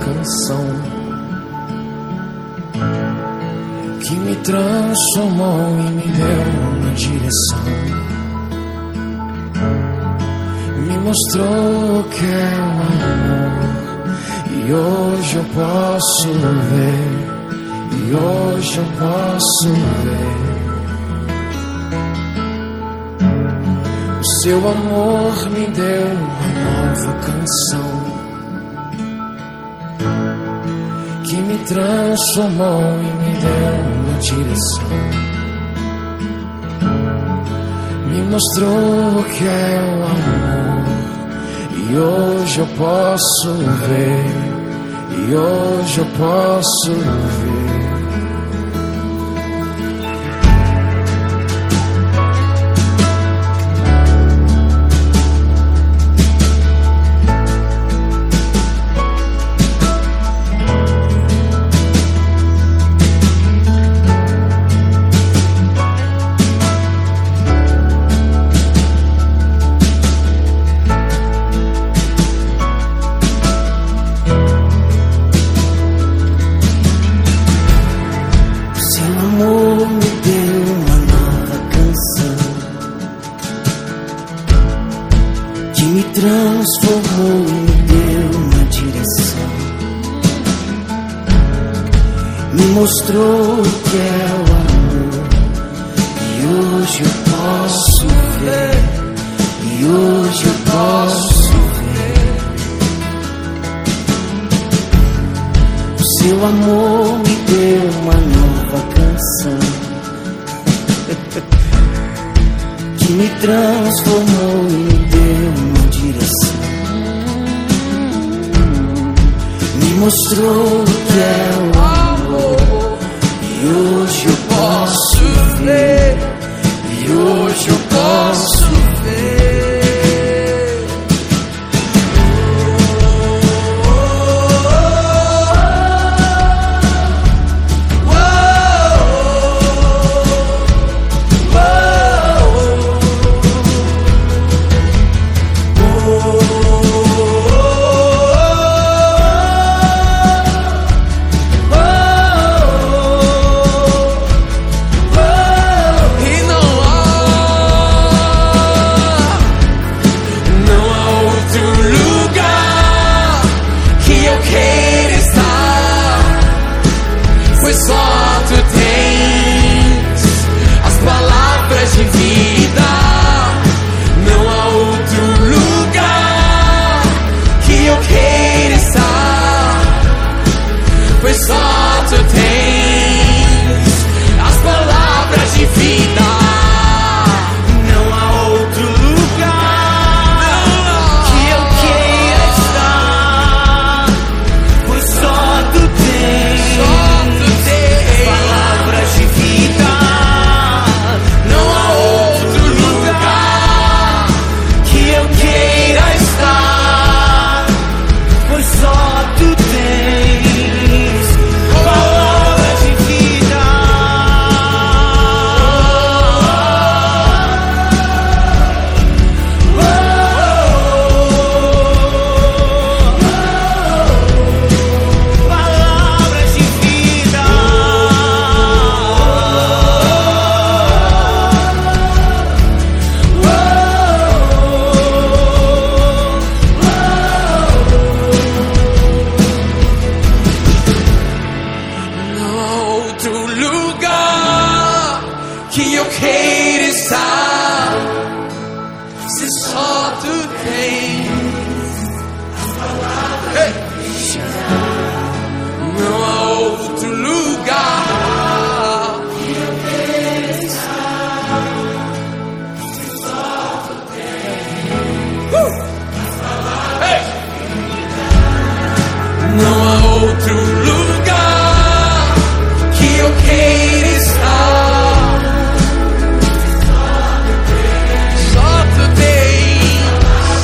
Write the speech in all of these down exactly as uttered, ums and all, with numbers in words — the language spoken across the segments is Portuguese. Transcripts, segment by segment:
canção que me transformou e me deu uma direção. Me mostrou o que é o amor, e hoje eu posso ver, e hoje eu posso ver. O seu amor me deu uma nova canção que me transformou e me deu uma direção. Me mostrou o que é o amor, e hoje eu posso ver, e hoje eu posso ver. Transformou e me deu uma direção. Me mostrou o que é o amor, e hoje eu posso ver, e hoje eu posso ver. O seu amor me deu uma nova canção que me transformou e me deu uma direção. Me mostrou o que é o amor, e hoje eu posso ver, e hoje eu posso ver.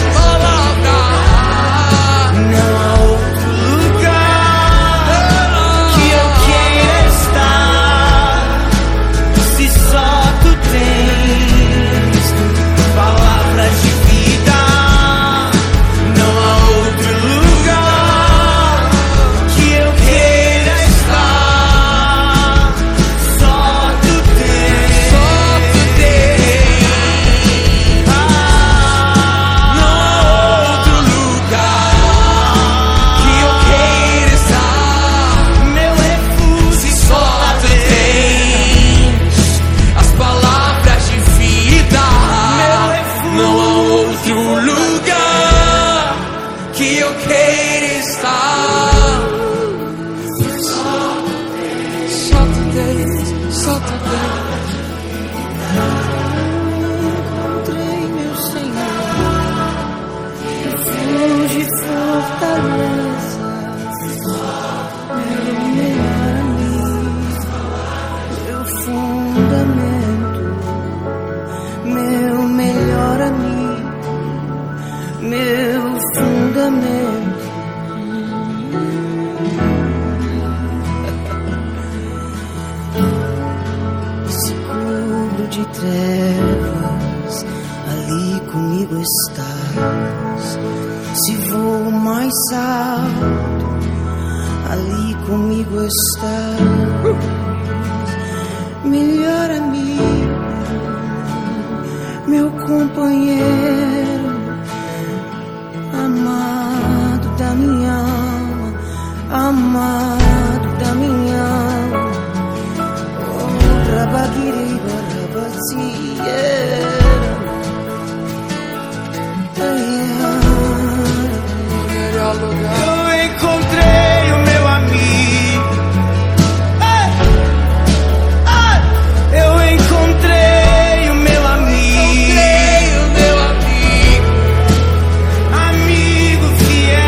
Não há outro lugar fundamento. Se cubro de trevas, ali comigo estás. Se vou mais alto, ali comigo estás. Melhor amigo, meu companheiro, amado da minha alma, amado da minha alma. Oh, Rabaguiri, Barabasi, yeah. Eu encontrei o meu amigo. Ai, ai, eu encontrei o meu amigo. Encontrei o meu amigo, amigo fiel,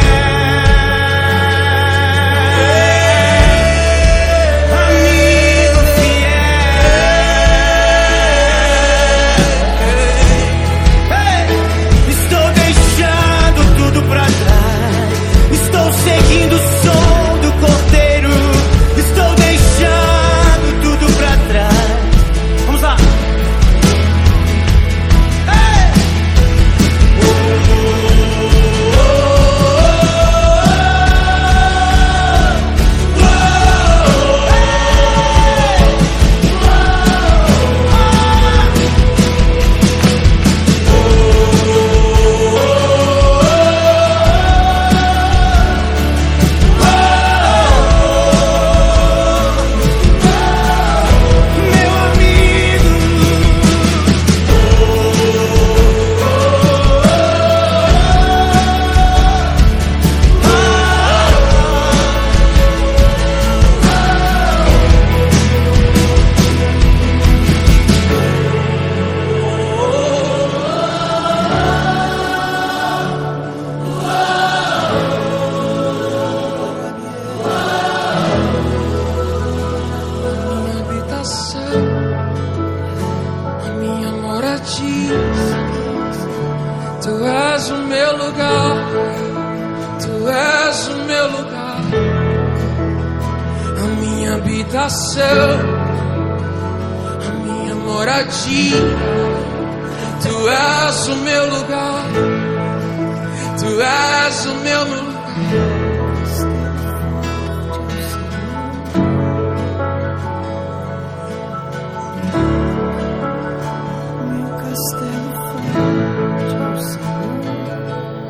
amigo fiel. Hey, estou deixando tudo pra trás. Estou seguindo o som do cordeiro. Estou deixando tudo pra trás. Vamos lá. Ei! Meu amigo, minha habitação, a minha moradia. Tu és o meu lugar, tu és o meu lugar, a minha habitação, a minha moradia. Tu és o meu lugar, tu és o meu lugar. Meu castelo forte é o Senhor.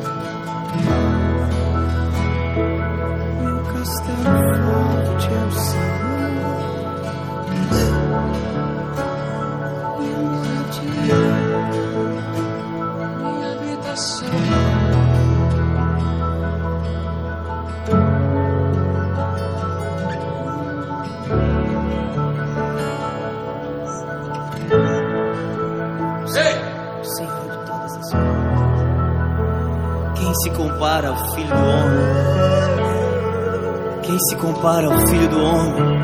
Meu castelo forte é o Senhor. Minha moradia, minha habitação. Senhor de todas as coisas. Quem se compara ao Filho do Homem? Quem se compara ao Filho do Homem?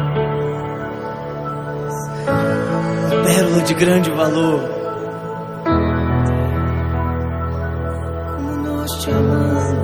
A pérola de grande valor. Como nós te amamos.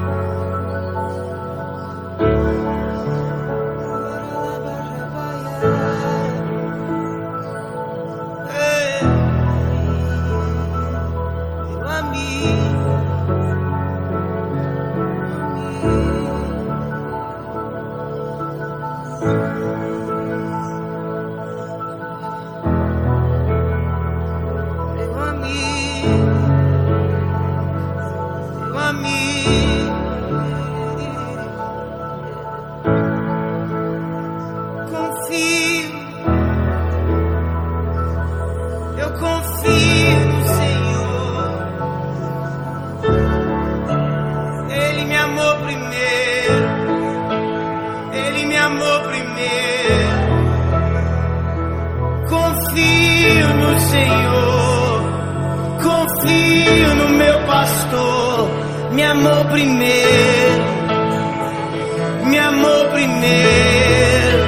Confio no Senhor, confio no meu pastor. Me amou primeiro, me amou primeiro.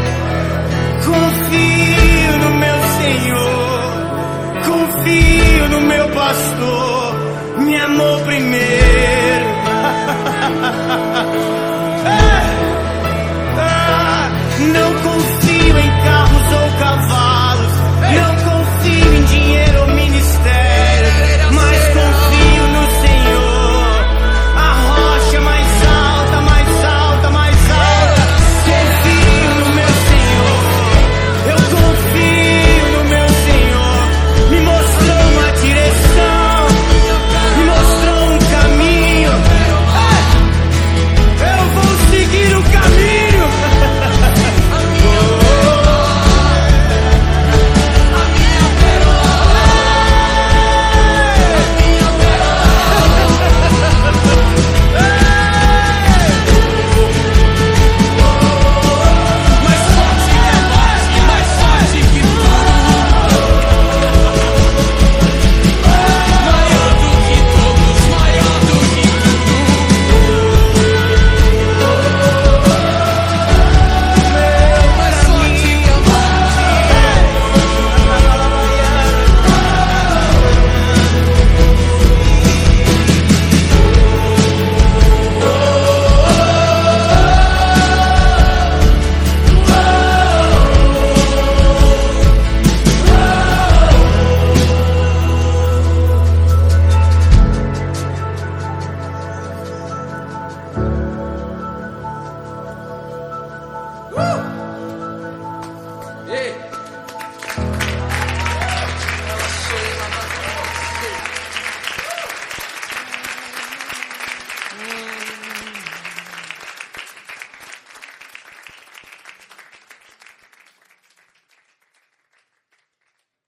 Confio no meu Senhor, confio no meu pastor. Me amou primeiro. Uh!